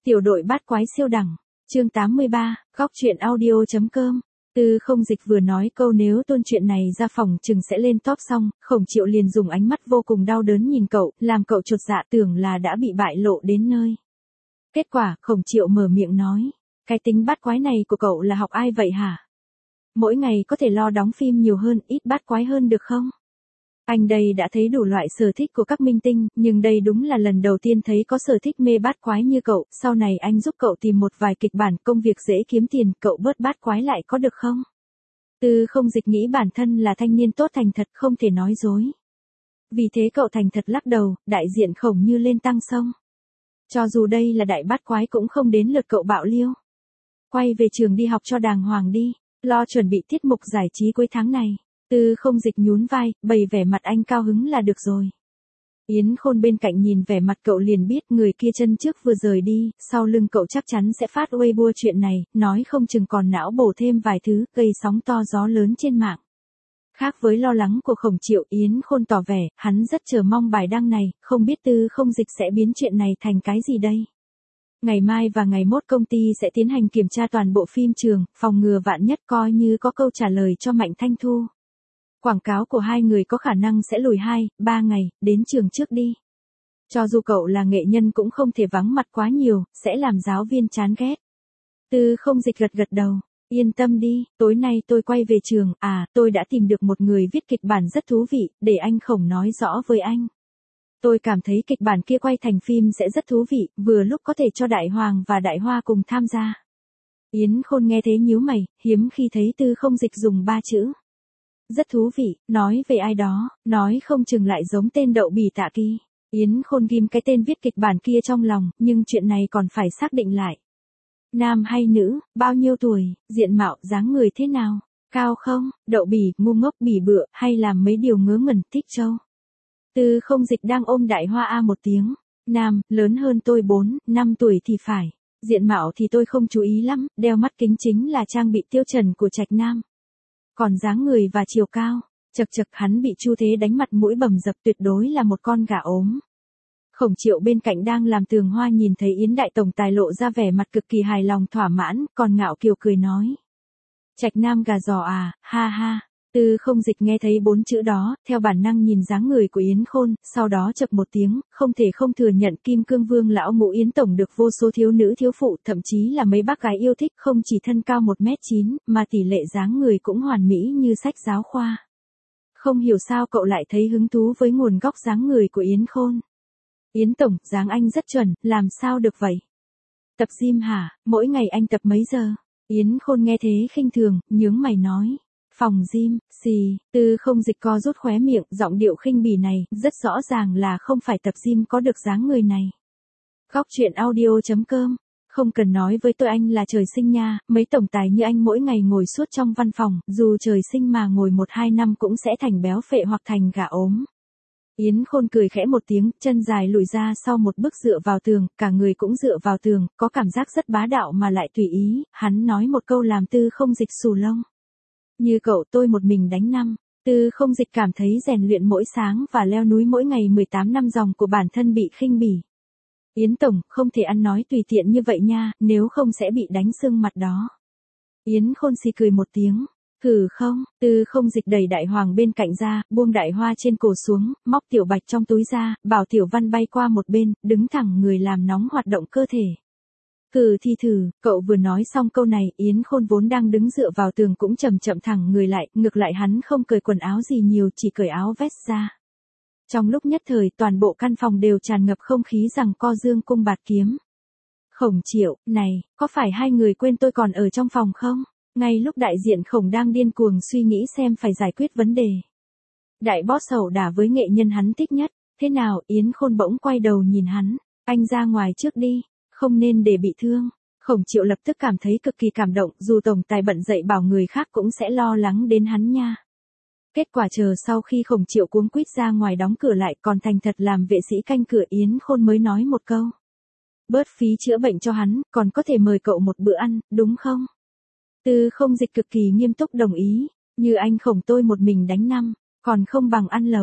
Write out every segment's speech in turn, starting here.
Tiểu đội bát quái siêu đẳng. Chương 83, góc truyện audio.com. Tư Không Dịch vừa nói câu nếu tôn chuyện này ra phòng chừng sẽ lên top xong, Khổng Triệu liền dùng ánh mắt vô cùng đau đớn nhìn cậu, làm cậu chột dạ tưởng là đã bị bại lộ đến nơi. Kết quả, Khổng Triệu mở miệng nói, cái tính bát quái này của cậu là học ai vậy hả? Mỗi ngày có thể lo đóng phim nhiều hơn, ít bát quái hơn được không? Anh đây đã thấy đủ loại sở thích của các minh tinh, nhưng đây đúng là lần đầu tiên thấy có sở thích mê bát quái như cậu, sau này anh giúp cậu tìm một vài kịch bản công việc dễ kiếm tiền, cậu bớt bát quái lại có được không? Tư Không Dịch nghĩ bản thân là thanh niên tốt thành thật không thể nói dối. Vì thế cậu thành thật lắc đầu, đại diện Khổng như lên tăng sông. Cho dù đây là đại bát quái cũng không đến lượt cậu bạo liêu. Quay về trường đi học cho đàng hoàng đi, lo chuẩn bị tiết mục giải trí cuối tháng này. Tư Không Dịch nhún vai, bày vẻ mặt anh cao hứng là được rồi. Yến Khôn bên cạnh nhìn vẻ mặt cậu liền biết người kia chân trước vừa rời đi, sau lưng cậu chắc chắn sẽ phát Weibo chuyện này, nói không chừng còn não bổ thêm vài thứ, gây sóng to gió lớn trên mạng. Khác với lo lắng của Khổng Triệu, Yến Khôn tỏ vẻ, hắn rất chờ mong bài đăng này, không biết Tư Không Dịch sẽ biến chuyện này thành cái gì đây. Ngày mai và ngày mốt công ty sẽ tiến hành kiểm tra toàn bộ phim trường, phòng ngừa vạn nhất coi như có câu trả lời cho Mạnh Thanh Thu. Quảng cáo của hai người có khả năng sẽ lùi 2-3 ngày, đến trường trước đi. Cho dù cậu là nghệ nhân cũng không thể vắng mặt quá nhiều, sẽ làm giáo viên chán ghét. Tư Không Dịch gật gật đầu, yên tâm đi, tối nay tôi quay về trường, tôi đã tìm được một người viết kịch bản rất thú vị, để anh Khổng nói rõ với anh. Tôi cảm thấy kịch bản kia quay thành phim sẽ rất thú vị, vừa lúc có thể cho Đại Hoàng và Đại Hoa cùng tham gia. Yến Khôn nghe thế nhíu mày, hiếm khi thấy Tư Không Dịch dùng 3 chữ. Rất thú vị, nói về ai đó, nói không chừng lại giống tên Đậu Bỉ Tạ Kỳ. Yến Khôn ghim cái tên viết kịch bản kia trong lòng, nhưng chuyện này còn phải xác định lại. Nam hay nữ, bao nhiêu tuổi, diện mạo, dáng người thế nào, cao không, đậu bỉ, ngu ngốc bỉ bựa, hay làm mấy điều ngớ ngẩn, thích trâu. Tư Không Dịch đang ôm Đại Hoa một tiếng. Nam, lớn hơn tôi 4-5 tuổi thì phải. Diện mạo thì tôi không chú ý lắm, đeo mắt kính chính là trang bị tiêu chuẩn của trạch nam. Còn dáng người và chiều cao, chật hắn bị Chu Thế đánh mặt mũi bầm dập, tuyệt đối là một con gà ốm. Khổng Triệu bên cạnh đang làm tường hoa nhìn thấy Yến Đại Tổng Tài lộ ra vẻ mặt cực kỳ hài lòng thỏa mãn, còn Ngạo Kiều cười nói. Trạch nam gà giò à, ha ha. Tư Không Dịch nghe thấy 4 chữ đó, theo bản năng nhìn dáng người của Yến Khôn, sau đó chập một tiếng, không thể không thừa nhận Kim Cương Vương lão ngũ Yến Tổng được vô số thiếu nữ thiếu phụ, thậm chí là mấy bác gái yêu thích, không chỉ thân cao 1m9, mà tỷ lệ dáng người cũng hoàn mỹ như sách giáo khoa. Không hiểu sao cậu lại thấy hứng thú với nguồn gốc dáng người của Yến Khôn. Yến Tổng, dáng anh rất chuẩn, làm sao được vậy? Tập gym hả, mỗi ngày anh tập mấy giờ? Yến Khôn nghe thế khinh thường, nhướng mày nói. Phòng gym, xì, Tư Không Dịch co rút khóe miệng, giọng điệu khinh bỉ này, rất rõ ràng là không phải tập gym có được dáng người này. Góc truyện audio.com, không cần nói với tôi anh là trời sinh nha, mấy tổng tài như anh mỗi ngày ngồi suốt trong văn phòng, dù trời sinh mà ngồi 1-2 năm cũng sẽ thành béo phệ hoặc thành gà ốm. Yến Khôn cười khẽ một tiếng, chân dài lùi ra sau một bước dựa vào tường, cả người cũng dựa vào tường, có cảm giác rất bá đạo mà lại tùy ý, hắn nói một câu làm Tư Không Dịch xù lông. Như cậu tôi một mình đánh năm. Tư Không Dịch cảm thấy rèn luyện mỗi sáng và leo núi mỗi ngày 18 năm dòng của bản thân bị khinh bỉ. Yến Tổng, không thể ăn nói tùy tiện như vậy nha, nếu không sẽ bị đánh sưng mặt đó. Yến Khôn xì cười một tiếng. Không, Tư Không Dịch đẩy Đại Hoàng bên cạnh ra, buông Đại Hoa trên cổ xuống, móc Tiểu Bạch trong túi ra, bảo Tiểu Văn bay qua một bên, đứng thẳng người làm nóng hoạt động cơ thể. Cậu vừa nói xong câu này, Yến Khôn vốn đang đứng dựa vào tường cũng chậm thẳng người lại, ngược lại hắn không cởi quần áo gì nhiều, chỉ cởi áo vest ra. Trong lúc nhất thời, toàn bộ căn phòng đều tràn ngập không khí giằng co dương cung bạt kiếm. Khổng Triệu, này, có phải hai người quên tôi còn ở trong phòng không? Ngay lúc đại diện Khổng đang điên cuồng suy nghĩ xem phải giải quyết vấn đề. Đại boss ẩu đả với nghệ nhân hắn thích nhất, thế nào? Yến Khôn bỗng quay đầu nhìn hắn, anh ra ngoài trước đi. Không nên để bị thương. Khổng Triệu lập tức cảm thấy cực kỳ cảm động, dù tổng tài bận dậy bảo người khác cũng sẽ lo lắng đến hắn nha. Kết quả chờ sau khi Khổng Triệu cuống quýt ra ngoài đóng cửa lại còn thành thật làm vệ sĩ canh cửa, Yến Khôn mới nói một câu. Bớt phí chữa bệnh cho hắn, còn có thể mời cậu một bữa ăn, đúng không? Tư Không Dịch cực kỳ nghiêm túc đồng ý, như anh Khổng tôi một mình đánh năm, còn không bằng ăn lẩu.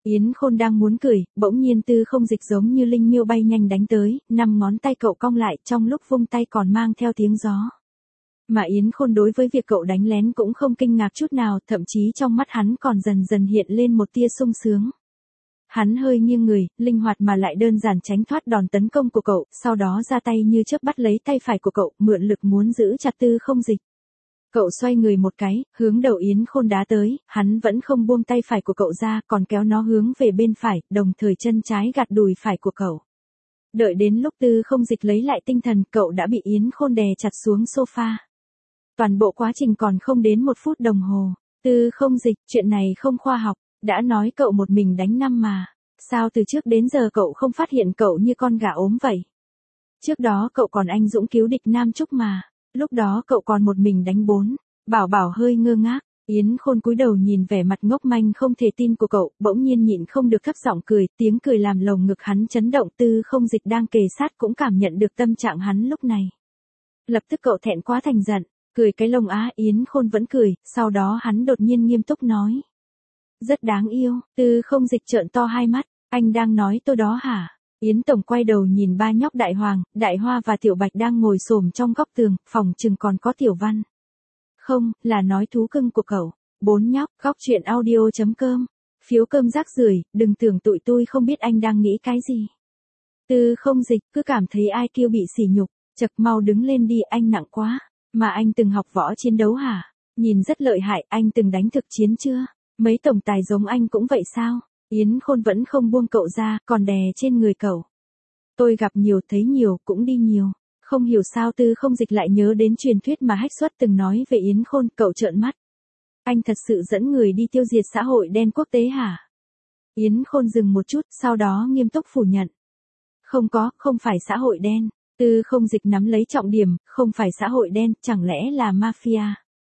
Yến Khôn đang muốn cười, bỗng nhiên Tư Không Dịch giống như linh miêu bay nhanh đánh tới, 5 ngón tay cậu cong lại, trong lúc vung tay còn mang theo tiếng gió. Mà Yến Khôn đối với việc cậu đánh lén cũng không kinh ngạc chút nào, thậm chí trong mắt hắn còn dần dần hiện lên một tia sung sướng. Hắn hơi nghiêng người, linh hoạt mà lại đơn giản tránh thoát đòn tấn công của cậu, sau đó ra tay như chớp bắt lấy tay phải của cậu, mượn lực muốn giữ chặt Tư Không Dịch. Cậu xoay người một cái, hướng đầu Yến Khôn đá tới, hắn vẫn không buông tay phải của cậu ra, còn kéo nó hướng về bên phải, đồng thời chân trái gạt đùi phải của cậu. Đợi đến lúc Tư Không Dịch lấy lại tinh thần, cậu đã bị Yến Khôn đè chặt xuống sofa. Toàn bộ quá trình còn không đến 1 phút đồng hồ. Tư Không Dịch, chuyện này không khoa học, đã nói cậu một mình đánh 5 mà. Sao từ trước đến giờ cậu không phát hiện cậu như con gà ốm vậy? Trước đó cậu còn anh dũng cứu địch Nam Trúc mà. Lúc đó cậu còn một mình đánh 4. Bảo Bảo hơi ngơ ngác. Yến Khôn cúi đầu nhìn vẻ mặt ngốc manh không thể tin của cậu, bỗng nhiên nhịn không được thấp giọng cười, tiếng cười làm lồng ngực hắn chấn động. Tư Không Dịch đang kề sát cũng cảm nhận được tâm trạng hắn lúc này. Lập tức cậu thẹn quá thành giận, cười cái lông á. Yến Khôn vẫn cười, sau đó hắn đột nhiên nghiêm túc nói. Rất đáng yêu. Tư Không Dịch trợn to hai mắt, anh đang nói tôi đó hả? Yến Tổng quay đầu nhìn 3 nhóc Đại Hoàng, Đại Hoa và Tiểu Bạch đang ngồi xổm trong góc tường, phòng chừng còn có Tiểu Văn. Không, là nói thú cưng của cậu. 4 nhóc, góc truyện audio.com. Phiếu cơm rác rưởi, đừng tưởng tụi tôi không biết anh đang nghĩ cái gì. Tư Không Dịch cứ cảm thấy ai kêu bị sỉ nhục, chật mau đứng lên đi, anh nặng quá. Mà anh từng học võ chiến đấu hả? Nhìn rất lợi hại, anh từng đánh thực chiến chưa? Mấy tổng tài giống anh cũng vậy sao? Yến Khôn vẫn không buông cậu ra, còn đè trên người cậu. Tôi gặp nhiều thấy nhiều, cũng đi nhiều. Không hiểu sao Tư Không Dịch lại nhớ đến truyền thuyết mà Hách Xuất từng nói về Yến Khôn, cậu trợn mắt. Anh thật sự dẫn người đi tiêu diệt xã hội đen quốc tế hả? Yến Khôn dừng một chút, sau đó nghiêm túc phủ nhận. Không phải xã hội đen. Tư Không Dịch nắm lấy trọng điểm, không phải xã hội đen, chẳng lẽ là mafia?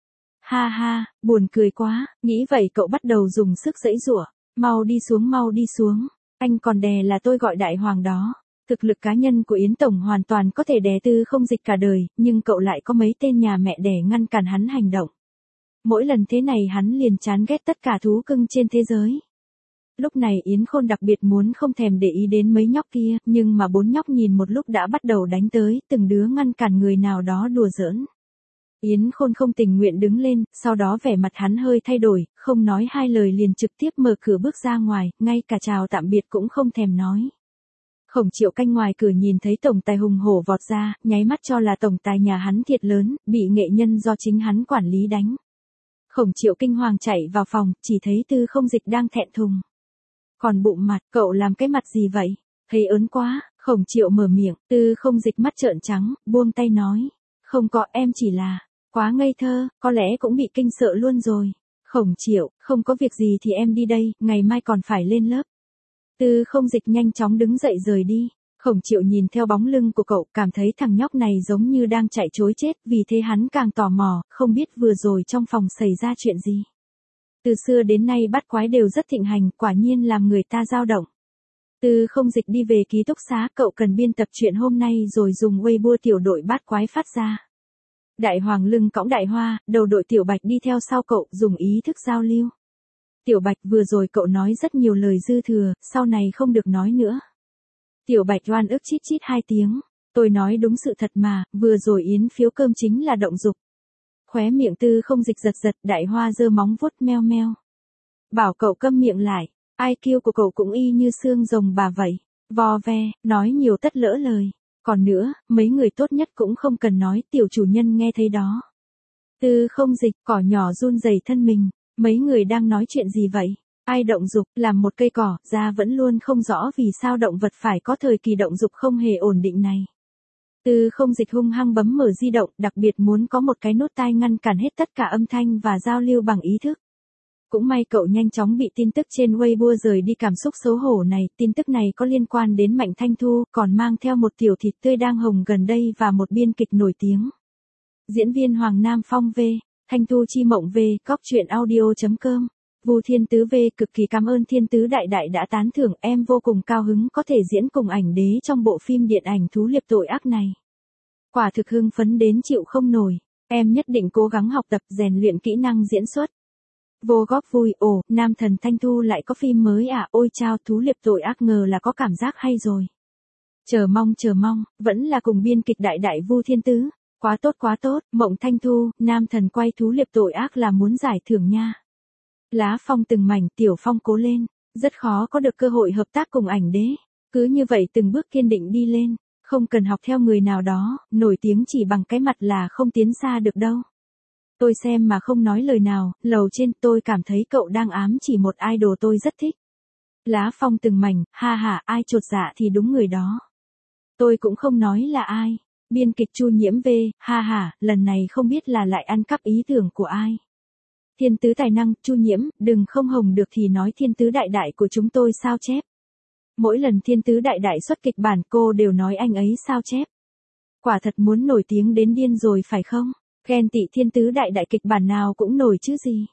Ha ha, buồn cười quá, nghĩ vậy cậu bắt đầu dùng sức giãy giụa. Mau đi xuống, anh còn đè là tôi gọi Đại Hoàng đó. Thực lực cá nhân của Yến Tổng hoàn toàn có thể đè Tư Không Dịch cả đời, nhưng cậu lại có mấy tên nhà mẹ đẻ ngăn cản hắn hành động. Mỗi lần thế này hắn liền chán ghét tất cả thú cưng trên thế giới. Lúc này Yến Khôn đặc biệt muốn không thèm để ý đến mấy nhóc kia, nhưng mà 4 nhóc nhìn một lúc đã bắt đầu đánh tới, từng đứa ngăn cản người nào đó đùa giỡn. Yến Khôn không tình nguyện đứng lên, sau đó vẻ mặt hắn hơi thay đổi, không nói hai lời liền trực tiếp mở cửa bước ra ngoài, ngay cả chào tạm biệt cũng không thèm nói. Khổng Triệu canh ngoài cửa nhìn thấy tổng tài hùng hổ vọt ra, nháy mắt cho là tổng tài nhà hắn thiệt lớn, bị nghệ nhân do chính hắn quản lý đánh. Khổng Triệu kinh hoàng chạy vào phòng, chỉ thấy Tư Không Dịch đang thẹn thùng. Còn bụng mặt, cậu làm cái mặt gì vậy? Thấy ớn quá, Khổng Triệu mở miệng, Tư Không Dịch mắt trợn trắng, buông tay nói. Không có, em chỉ là, quá ngây thơ, có lẽ cũng bị kinh sợ luôn rồi. Khổng Triệu, không có việc gì thì em đi đây, ngày mai còn phải lên lớp. Tư Không Dịch nhanh chóng đứng dậy rời đi. Khổng Triệu nhìn theo bóng lưng của cậu, cảm thấy thằng nhóc này giống như đang chạy trối chết, vì thế hắn càng tò mò, không biết vừa rồi trong phòng xảy ra chuyện gì. Từ xưa đến nay bắt quái đều rất thịnh hành, quả nhiên làm người ta dao động. Tư Không Dịch đi về ký túc xá, cậu cần biên tập chuyện hôm nay rồi dùng Weibo tiểu đội bắt quái phát ra. Đại Hoàng lưng cõng Đại Hoa, đầu đội Tiểu Bạch đi theo sau cậu, dùng ý thức giao lưu. Tiểu Bạch, vừa rồi cậu nói rất nhiều lời dư thừa, sau này không được nói nữa. Tiểu Bạch oan ức chít chít 2 tiếng. Tôi nói đúng sự thật mà, vừa rồi Yến phiếu cơm chính là động dục. Khóe miệng Tư Không Dịch giật giật, Đại Hoa giơ móng vuốt meo meo. Bảo cậu câm miệng lại, IQ của cậu cũng y như xương rồng bà vậy. Vò ve, nói nhiều tất lỡ lời. Còn nữa, mấy người tốt nhất cũng không cần nói, tiểu chủ nhân nghe thấy đó. Tư Không Dịch, cỏ nhỏ run rẩy thân mình. Mấy người đang nói chuyện gì vậy? Ai động dục, làm một cây cỏ, ra vẫn luôn không rõ vì sao động vật phải có thời kỳ động dục không hề ổn định này. Tư Không Dịch hung hăng bấm mở di động, đặc biệt muốn có một cái nốt tai ngăn cản hết tất cả âm thanh và giao lưu bằng ý thức. Cũng may cậu nhanh chóng bị tin tức trên Weibo rời đi cảm xúc xấu hổ này, tin tức này có liên quan đến Mạnh Thanh Thu, còn mang theo một tiểu thịt tươi đang hồng gần đây và một biên kịch nổi tiếng. Diễn viên Hoàng Nam Phong V, Thanh Thu Chi Mộng V, góc truyện audio.com. Vu Thiên Tứ V, cực kỳ cảm ơn Thiên Tứ Đại Đại đã tán thưởng, em vô cùng cao hứng có thể diễn cùng ảnh đế trong bộ phim điện ảnh thú liệp tội ác này. Quả thực hưng phấn đến chịu không nổi, em nhất định cố gắng học tập rèn luyện kỹ năng diễn xuất. Vô góp vui, ồ, nam thần Thanh Thu lại có phim mới à, ôi chao, thú liệp tội ác ngờ là có cảm giác hay rồi. Chờ mong, vẫn là cùng biên kịch đại đại Vu Thiên Tứ. Quá tốt, Mộng Thanh Thu, nam thần quay thú liệp tội ác là muốn giải thưởng nha. Lá phong từng mảnh, Tiểu Phong cố lên, rất khó có được cơ hội hợp tác cùng ảnh đế. Cứ như vậy từng bước kiên định đi lên, không cần học theo người nào đó, nổi tiếng chỉ bằng cái mặt là không tiến xa được đâu. Tôi xem mà không nói lời nào, lầu trên tôi cảm thấy cậu đang ám chỉ một idol tôi rất thích. Lá phong từng mảnh, ha ha, ai chột dạ thì đúng người đó. Tôi cũng không nói là ai. Biên kịch Chu Nhiễm V, ha ha, lần này không biết là lại ăn cắp ý tưởng của ai. Thiên tứ tài năng, Chu Nhiễm, đừng không hồng được thì nói thiên tứ đại đại của chúng tôi sao chép. Mỗi lần thiên tứ đại đại xuất kịch bản cô đều nói anh ấy sao chép. Quả thật muốn nổi tiếng đến điên rồi phải không? Ghen tị thiên tứ đại đại kịch bản nào cũng nổi chứ gì.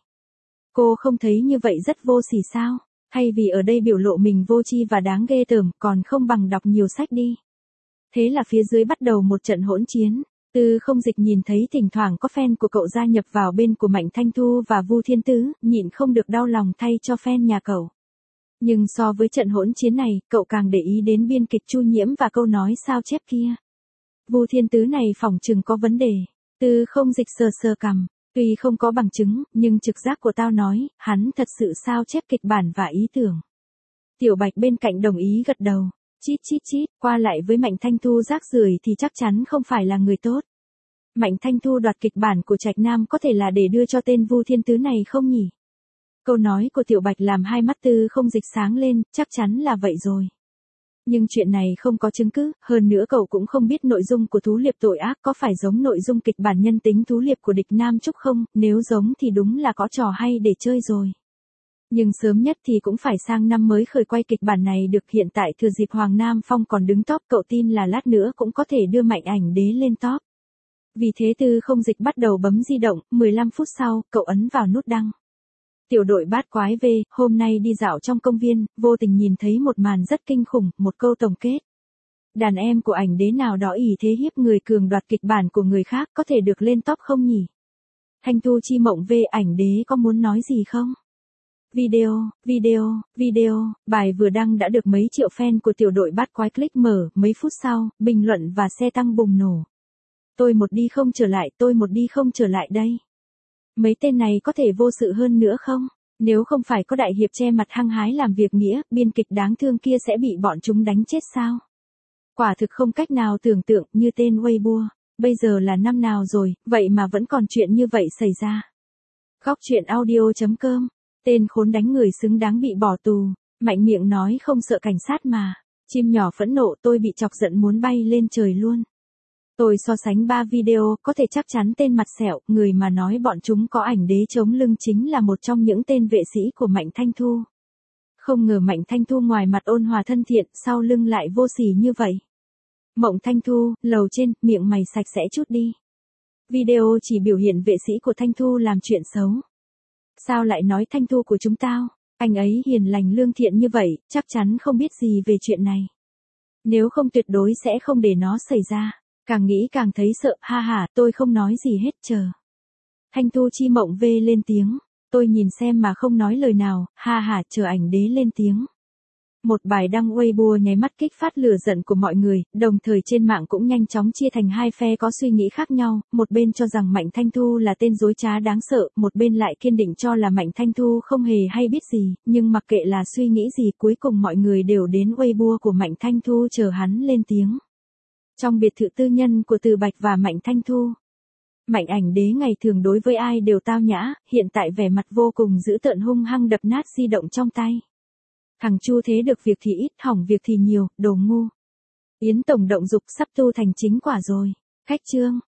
Cô không thấy như vậy rất vô sỉ sao? Hay vì ở đây biểu lộ mình vô tri và đáng ghê tởm còn không bằng đọc nhiều sách đi. Thế là phía dưới bắt đầu một trận hỗn chiến. Từ không dịch nhìn thấy thỉnh thoảng có fan của cậu gia nhập vào bên của Mạnh Thanh Thu và Vu Thiên Tứ, nhịn không được đau lòng thay cho fan nhà cậu. Nhưng so với trận hỗn chiến này, cậu càng để ý đến biên kịch Chu Nhiễm và câu nói sao chép kia. Vu Thiên Tứ này phỏng chừng có vấn đề. Từ không dịch sờ cằm, tuy không có bằng chứng, nhưng trực giác của tao nói, hắn thật sự sao chép kịch bản và ý tưởng. Tiểu Bạch bên cạnh đồng ý gật đầu. Chít, qua lại với Mạnh Thanh Thu rác rưởi thì chắc chắn không phải là người tốt. Mạnh Thanh Thu đoạt kịch bản của Trạch Nam có thể là để đưa cho tên Vu Thiên Tứ này không nhỉ? Câu nói của Tiểu Bạch làm hai mắt Tư không dịch sáng lên, chắc chắn là vậy rồi. Nhưng chuyện này không có chứng cứ, hơn nữa cậu cũng không biết nội dung của thú liệp tội ác có phải giống nội dung kịch bản nhân tính thú liệp của địch Nam Trúc không, nếu giống thì đúng là có trò hay để chơi rồi. Nhưng sớm nhất thì cũng phải sang năm mới khởi quay kịch bản này được, hiện tại thừa dịp Hoàng Nam Phong còn đứng top, cậu tin là lát nữa cũng có thể đưa Mạnh ảnh đế lên top. Vì thế Tư không dịch bắt đầu bấm di động, 15 phút sau, cậu ấn vào nút đăng. Tiểu đội bát quái V, hôm nay đi dạo trong công viên, vô tình nhìn thấy một màn rất kinh khủng, một câu tổng kết. Đàn em của ảnh đế nào đó ỷ thế hiếp người cường đoạt kịch bản của người khác có thể được lên top không nhỉ? Thanh Thu Chi Mộng V, ảnh đế có muốn nói gì không? Video, bài vừa đăng đã được mấy triệu fan của tiểu đội bát quái click mở, mấy phút sau, bình luận và xe tăng bùng nổ. Tôi một đi không trở lại đây. Mấy tên này có thể vô sự hơn nữa không? Nếu không phải có đại hiệp che mặt hăng hái làm việc nghĩa, biên kịch đáng thương kia sẽ bị bọn chúng đánh chết sao? Quả thực không cách nào tưởng tượng, như tên Weibo. Bây giờ là năm nào rồi, vậy mà vẫn còn chuyện như vậy xảy ra. Góc truyện audio.com. Tên khốn đánh người xứng đáng bị bỏ tù. Mạnh miệng nói không sợ cảnh sát mà. Chim nhỏ phẫn nộ, tôi bị chọc giận muốn bay lên trời luôn. Tôi so sánh 3 video, có thể chắc chắn tên mặt sẹo, người mà nói bọn chúng có ảnh đế chống lưng chính là một trong những tên vệ sĩ của Mạnh Thanh Thu. Không ngờ Mạnh Thanh Thu ngoài mặt ôn hòa thân thiện, sau lưng lại vô sỉ như vậy. Mộng Thanh Thu, lầu trên, miệng mày sạch sẽ chút đi. Video chỉ biểu hiện vệ sĩ của Thanh Thu làm chuyện xấu. Sao lại nói Thanh Thu của chúng tao? Anh ấy hiền lành lương thiện như vậy, chắc chắn không biết gì về chuyện này. Nếu không tuyệt đối sẽ không để nó xảy ra. Càng nghĩ càng thấy sợ, ha ha, tôi không nói gì hết, chờ. Thanh Thu Chi Mộng V lên tiếng. Tôi nhìn xem mà không nói lời nào, ha ha, chờ ảnh đế lên tiếng. Một bài đăng Weibo nháy mắt kích phát lửa giận của mọi người, đồng thời trên mạng cũng nhanh chóng chia thành hai phe có suy nghĩ khác nhau, một bên cho rằng Mạnh Thanh Thu là tên dối trá đáng sợ, một bên lại kiên định cho là Mạnh Thanh Thu không hề hay biết gì, nhưng mặc kệ là suy nghĩ gì cuối cùng mọi người đều đến Weibo của Mạnh Thanh Thu chờ hắn lên tiếng. Trong biệt thự tư nhân của Từ Bạch và Mạnh Thanh Thu. Mạnh ảnh đế ngày thường đối với ai đều tao nhã, hiện tại vẻ mặt vô cùng dữ tợn hung hăng đập nát di động trong tay. Thằng Chu thế được việc thì ít, hỏng việc thì nhiều, đồ ngu. Yến Tổng động dục sắp tu thành chính quả rồi. Khách trương.